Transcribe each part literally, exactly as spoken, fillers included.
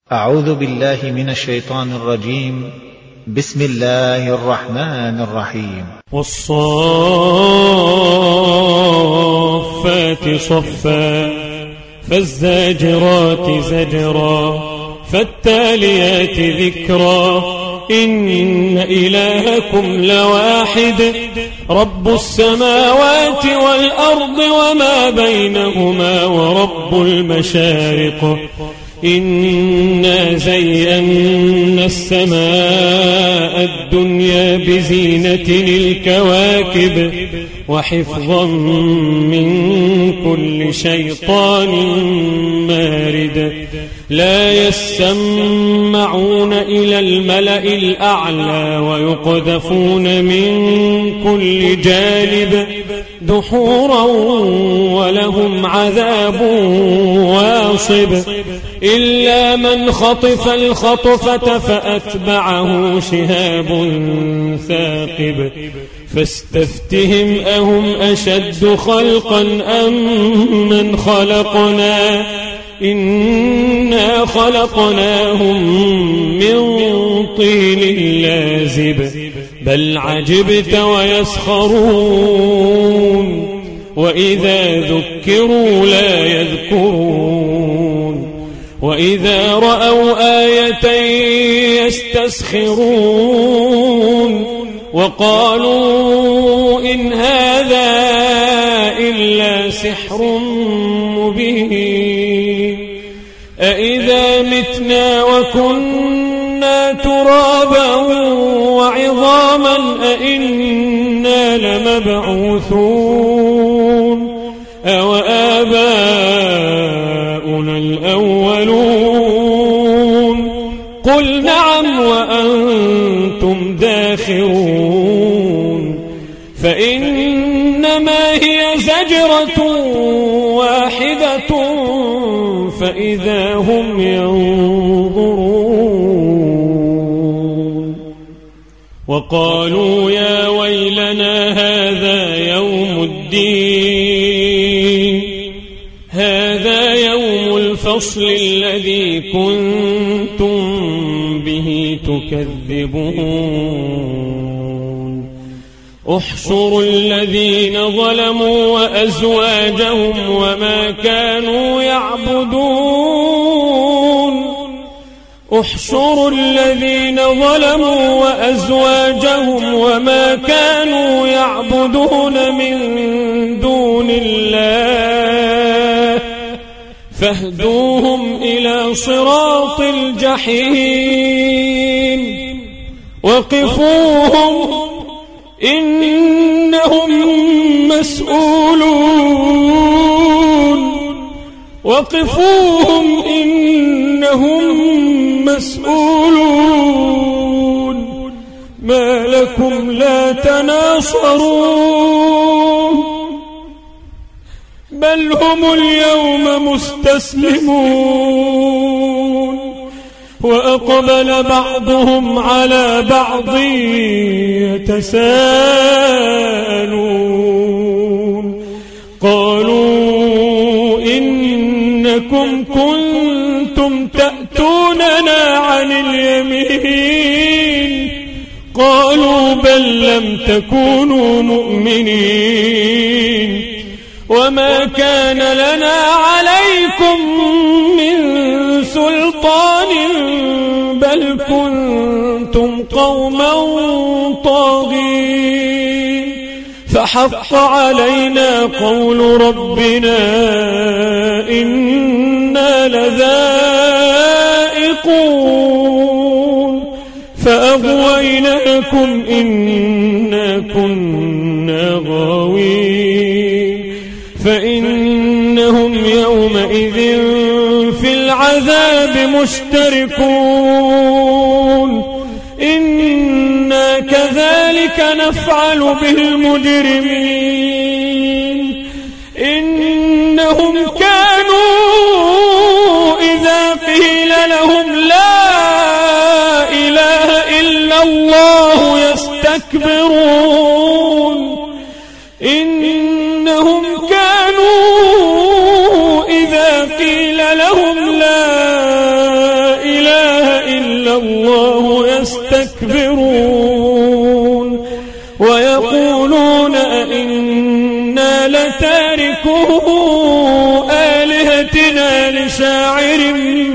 أعوذ بالله من الشيطان الرجيم. بسم الله الرحمن الرحيم. والصافات صفا فالزاجرات زجرا فالتاليات ذكرا إن إلهكم لواحد رب السماوات والأرض وما بينهما ورب المشارق إنا زينا السماء الدنيا بزينة الكواكب وحفظا من كل شيطان مارد لا يسمعون إلى الملأ الأعلى ويقذفون من كل جانب دحورا ولهم عذاب واصب إلا من خطف الخطفة فأتبعه شهاب ثاقب فاستفتهم أهم أشد خلقا أم من خلقنا إنا خلقناهم من طين لازب بل عجبت ويسخرون وإذا ذكروا لا يذكرون وإذا رأوا آية يستسخرون وقالوا إن هذا إلا سحر مبين أإذا متنا وكنا ترابا وعظاما أإنا لمبعوثون أو آباؤنا الأولون قل نعم وأنتم داخرون فإنما هي زجرة واحدة فإذا هم ينظرون وقالوا يا ويلنا هذا يوم الدين هذا يوم الفصل الذي كنتم به تكذبون احشروا الذين ظلموا وأزواجهم وما كانوا يعبدون احشروا الذين ظلموا وأزواجهم وما كانوا يعبدون من دون الله فاهدوهم إلى صراط الجحيم وقفوهم إنهم مسؤولون وقفوهم إنهم مسؤولون ما لكم لا تناصرون بل هم اليوم مستسلمون وأقبل بعضهم على بعض يتساءلون قالوا إنكم كنتم تأتوننا عن اليمين قالوا بل لم تكونوا مؤمنين وما كان لنا عليكم من سلطان بل كنتم قوما طاغين فحق علينا قول ربنا إنا لذائقون فأغويناكم إنا كنا غاوين فإنهم يومئذ في العذاب مشتركون إنا كذلك نفعل بالمجرمين إنهم كانوا إذا قيل لهم لا إله إلا الله يستكبرون إنهم كانوا إذا قيل لهم لا إله الله يستكبرون ويقولون أئنا لتاركو آلهتنا لشاعر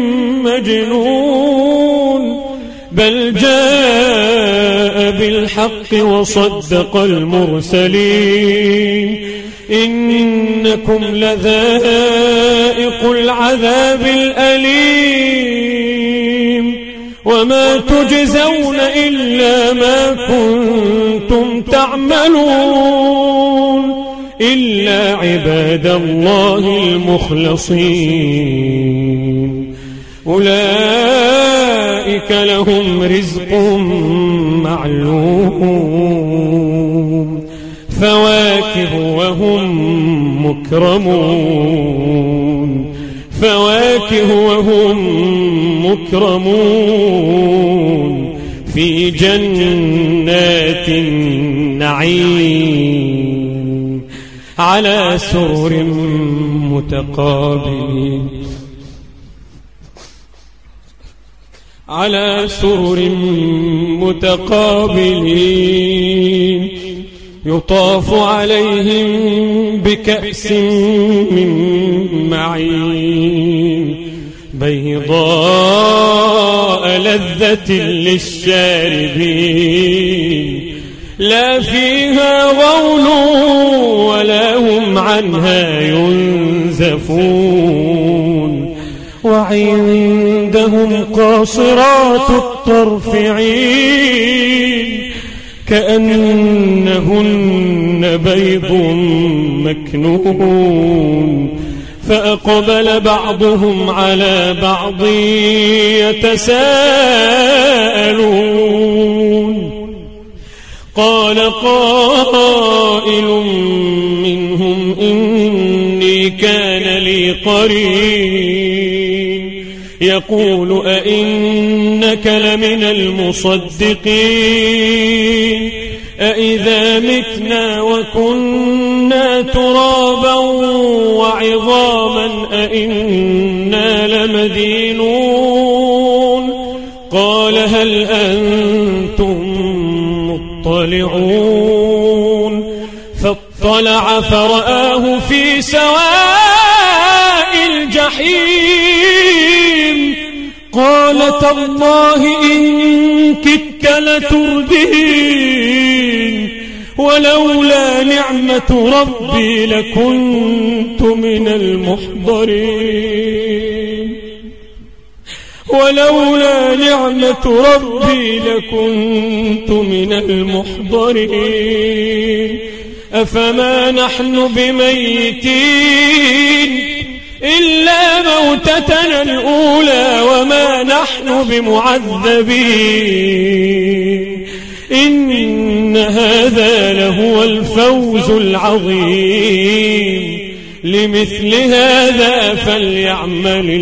مجنون بل جاء بالحق وصدق المرسلين إنكم لذائق العذاب الأليم وما تجزون إلا ما كنتم تعملون إلا عباد الله المخلصين أولئك لهم رزق معلوم فواكه وهم مكرمون فواكه وهم مكرمون في جنات النعيم على سرر متقابلين على سرر متقابلين يطاف عليهم بكأس من معين بيضاء لذة للشاربين لا فيها غول ولا هم عنها ينزفون وعندهم قاصرات الطرف عين كأنهن بيض مكنون فأقبل بعضهم على بعض يتساءلون قال قائل منهم إني كان لي قرين يقول أئنك لمن المصدقين أئذا متنا وكنا ترابا وعظاما أئنا لمدينون قال هل أنتم مطلعون فاطلع فرآه في سواء الجحيم قال تالله إن كدت لتردين ولولا نعمة ربي لكنت من المحضرين ولولا نعمة ربي لكنت من المحضرين أفما نحن بميتين إلا موتتنا الأولى وما نحن بمعذبين إن هذا لهو الفوز العظيم لمثل هذا فليعمل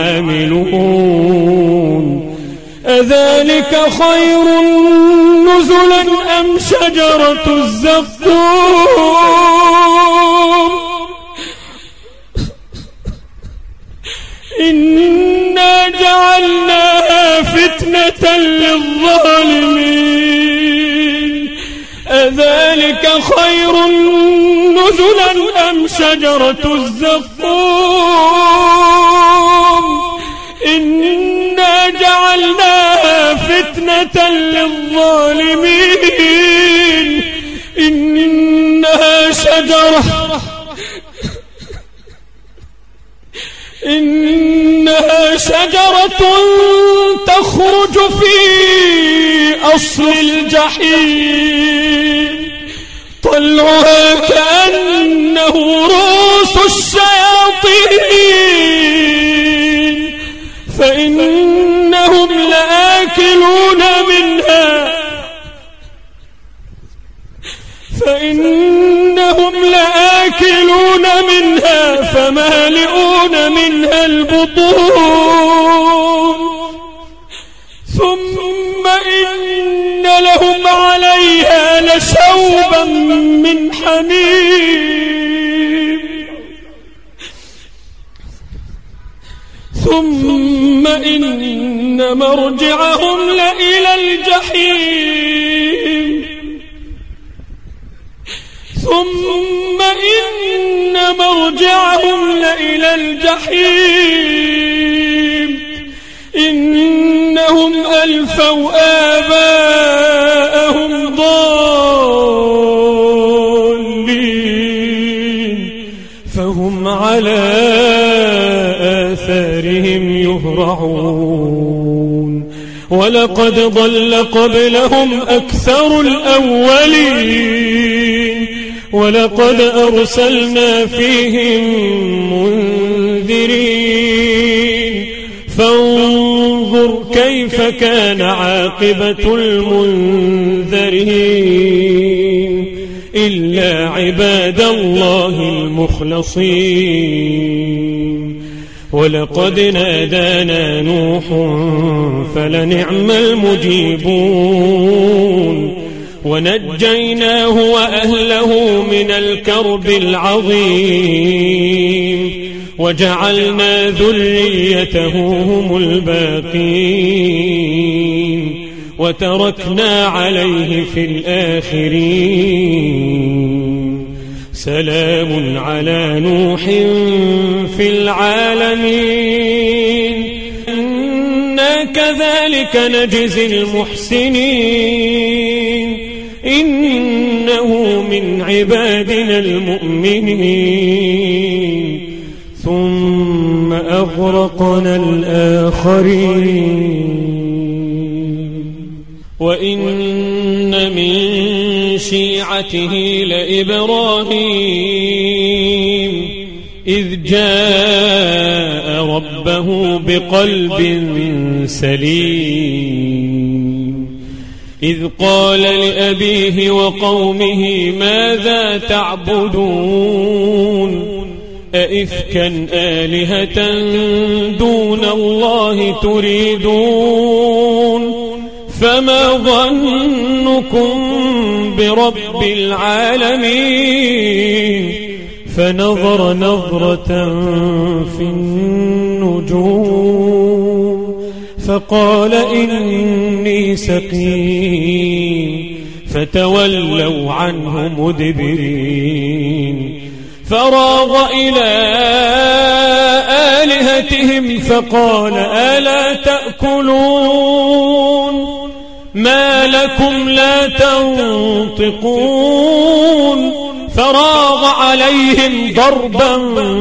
العاملون أذلك خير نزلا أم شجرة الزقوم إنا جعلناها فتنة للظالمين أذلك خير نزلا أم شجرة الزقوم إنا جعلناها فتنة للظالمين إنها شجرة إنها شجرة تخرج في أصل الجحيم طلعها كأنه رؤوس الشياطين فإنهم لآكلون منها فإنهم لآكلون منها فمالئون منها البطون ثم إن لهم عليها لشوبا من حميم ثم إن مرجعهم لإلى الجحيم ثم إن مرجعهم لإلى الجحيم إنهم ألفوا آباءهم ضالين فهم على آثارهم يهرعون ولقد ضل قبلهم أكثر الأولين ولقد أرسلنا فيهم منذرين فانظر كيف كان عاقبة المنذرين إلا عباد الله المخلصين ولقد نادانا نوح فلنعم المجيبون ونجيناه وأهله من الكرب العظيم وجعلنا ذريته هم الباقين وتركنا عليه في الآخرين سلام على نوح في العالمين إنا كذلك نجزي المحسنين إنه من عبادنا المؤمنين ثم أغرقنا الآخرين وإن من شيعته لإبراهيم إذ جاء ربه بقلب سليم إذ قال لأبيه وقومه ماذا تعبدون أئفكا آلهة دون الله تريدون فما ظنكم برب العالمين فنظر نظرة في النجوم فقال إني سقيم فتولوا عنه مدبرين فراغ إلى آلهتهم فقال ألا تأكلون ما لكم لا تنطقون فراغ عليهم ضربا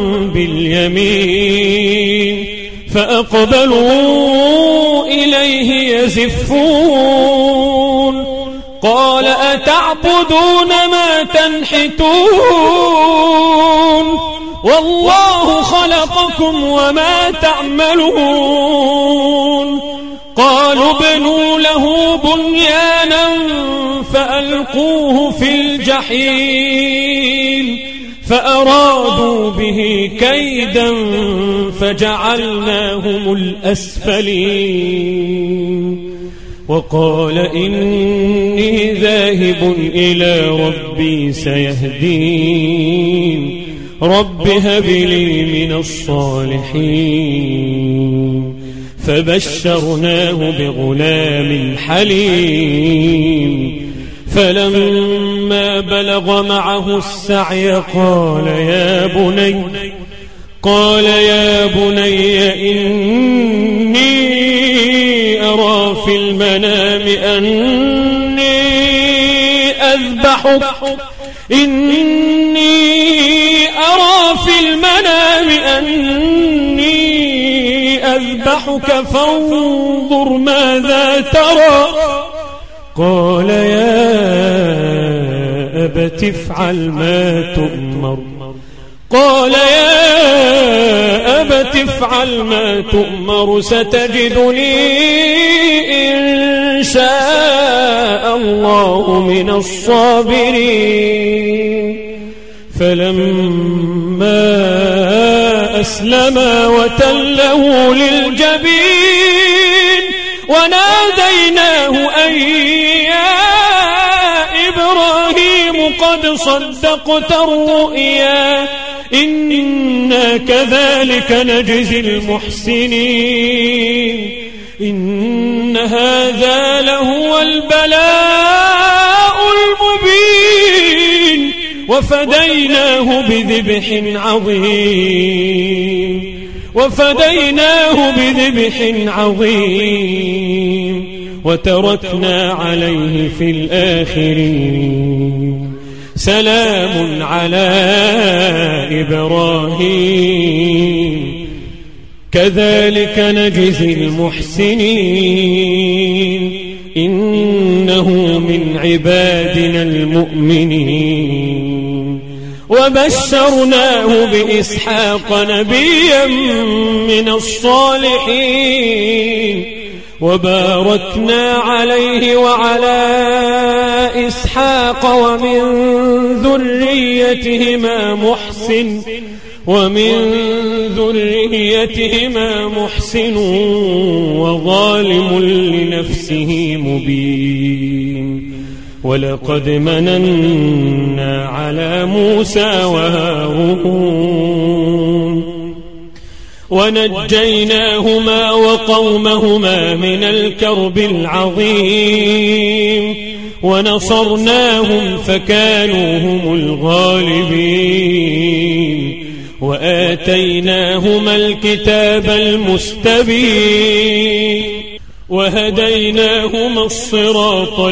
باليمين فأقبلوا إليه يزفون قال أتعبدون ما تنحتون والله خلقكم وما تعملون قالوا ابنوا له بنيانا فألقوه في الجحيم فأرادوا به كيدا فجعلناهم الأسفلين وقال إني ذاهب إلى ربي سيهدين رب هب لي من الصالحين فبشرناه بغلام حليم فلما بلغ معه السعي قال يا بني قال يا بني إني أرى في المنام أني أذبحك إني أرى في المنام أني أذبحك فانظر ماذا ترى قال يا أبت افعل ما تؤمر قال يا أبت افعل ما تؤمر ستجدني إن شاء الله من الصابرين فلما أسلما وتله للجبين وناديناه أن يا إبراهيم قد صدقت الرؤيا إنا كذلك نجزي المحسنين إن هذا لهو البلاء المبين وفديناه بذبح عظيم وفديناه بذبح عظيم وتركنا عليه في الآخرين سلام على إبراهيم كذلك نجزي المحسنين إنه من عبادنا المؤمنين وبشرناه بإسحاق نبيا من الصالحين وباركنا عليه وعلى إسحاق ومن ذريتهما محسن ومن ذريتهما محسن وظالم لنفسه مبين ولقد مننا على موسى وهارون ونجيناهما وقومهما من الكرب العظيم ونصرناهم فكانوا هم الغالبين وآتيناهما الكتاب المستبين وهديناهما الصراط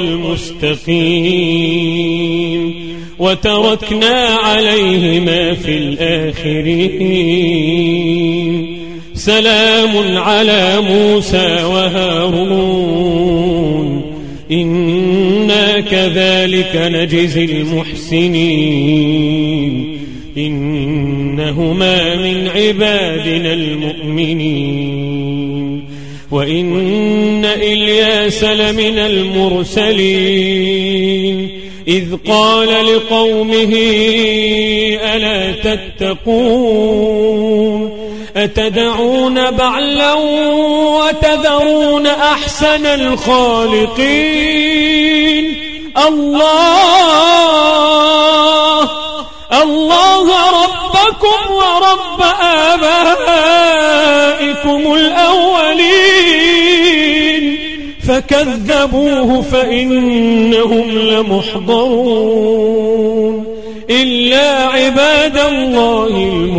المستقيم وتركنا عليهما في الآخرين سلام على موسى وهارون إنا كذلك نجزي المحسنين إنهما من عبادنا المؤمنين وإن إلياس لمن المرسلين إذ قال لقومه ألا تتقون أتدعون بعلا وتذرون أحسن الخالقين الله الله ربكم ورب آبائكم الأولين فكذبوه فإنهم لمحضرون إلا عباد الله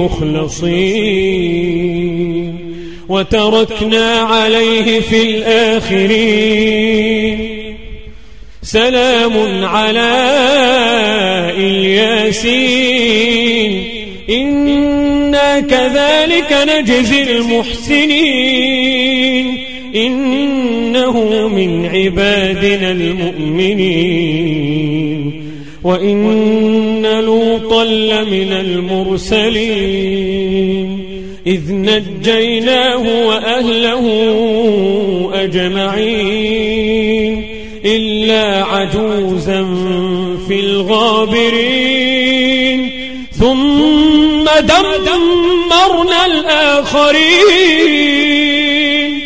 المخلصين وتركنا عليه في الآخرين سلام على الياسين إنا كذلك نجزي المحسنين إنه من عبادنا المؤمنين وإن لوطا لمن المرسلين إذ نجيناه وأهله أجمعين إلا عجوزا في الغابرين ثم دمرنا الآخرين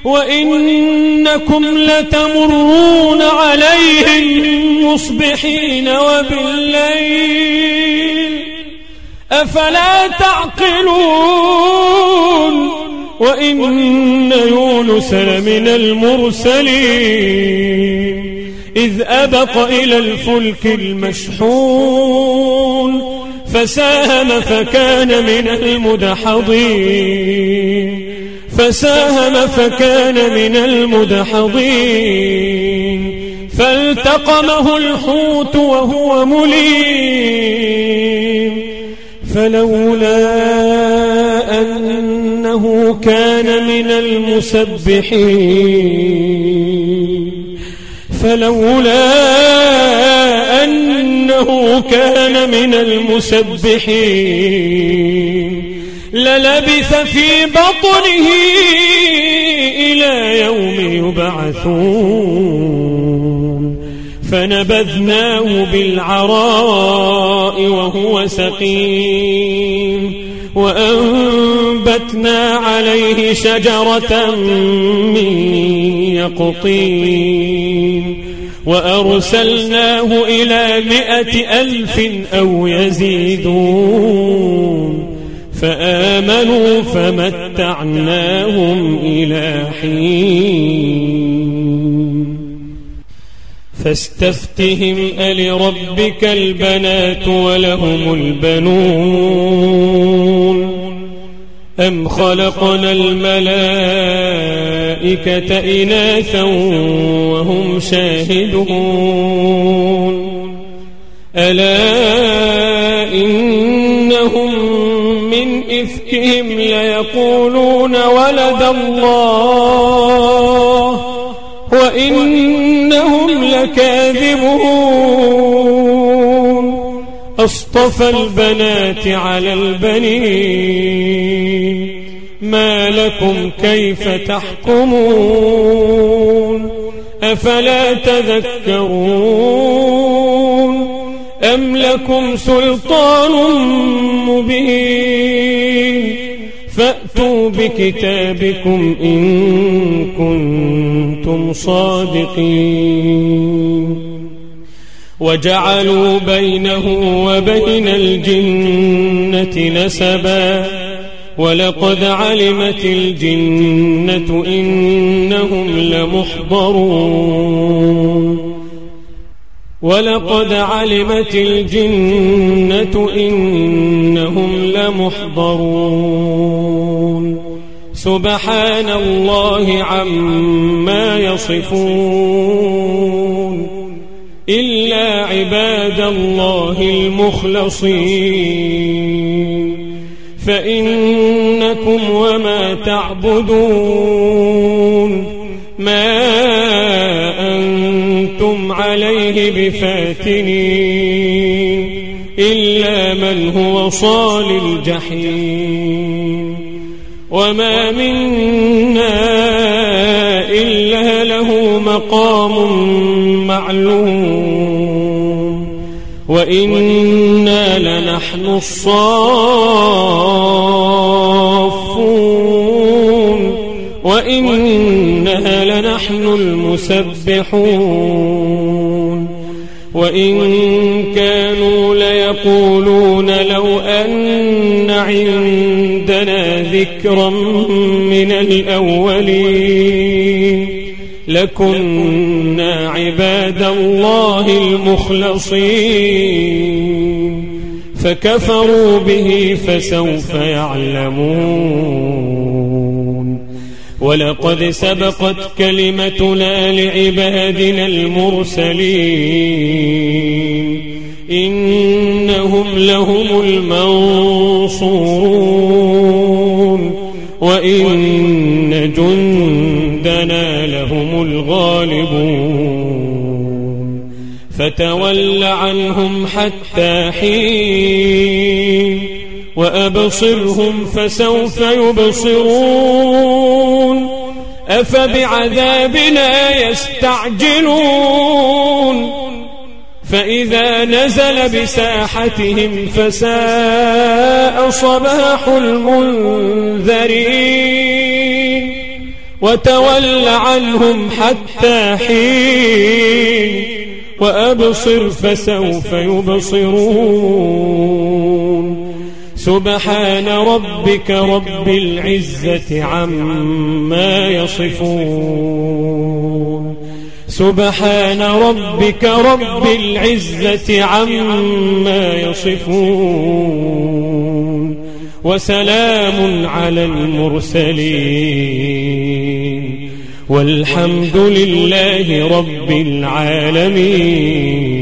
وإنكم لتمرون عليهم مصبحين وبالليل أفلا تعقلون وإن يونس لمن المرسلين إذ أبق إلى الفلك المشحون فساهم فكان من المدحضين فساهم فكان من المدحضين فالتقمه الحوت وهو مليم فلولا أنه كان من المسبحين فلولا أنه كان من المسبحين للبث في بطنه إلى يوم يبعثون فنبذناه بالعراء وهو سقيم وأنبتنا عليه شجرة من يقطين وأرسلناه إلى مائة ألف أو يزيدون فآمنوا فمتعناهم إلى حين فاستفتهم ألربك البنات ولهم البنون أم خلقنا الملائكة إناثا وهم شاهدون ألا إنهم من إفكهم ليقولون ولد الله وإنهم لكاذبون أصطفى البنات على البنين ما لكم كيف تحكمون أفلا تذكرون أم لكم سلطان مبين فأتوا بكتابكم إن كنتم صادقين وجعلوا بينه وبين الجنة نسبا ولقد علمت الجنة إنهم لمحضرون ولقد علمت الجنة إنهم لمحضرون سبحان الله عما يصفون إلا عباد الله المخلصين فإنكم وما تعبدون ما أنتم عليه بفاتنين إلا من هو صال الجحيم وما منا إلا له مقام معلوم وإنا لنحن الصافون وإنها لنحن المسبحون وإن كانوا ليقولون لو أن عندنا ذكرا من الأولين لكنا عباد الله المخلصين فكفروا به فسوف يعلمون ولقد سبقت كلمتنا لعبادنا المرسلين إنهم لهم المنصورون وإن جندنا لهم الغالبون فتول عنهم حتى حين وأبصرهم فسوف يبصرون أفبعذابنا يستعجلون فإذا نزل بساحتهم فساء صباح المنذرين وتول عنهم حتى حين وأبصر فسوف يبصرون سبحان ربك رب العزة عما يصفون سبحان ربك رب العزة عما يصفون وسلام على المرسلين والحمد لله رب العالمين.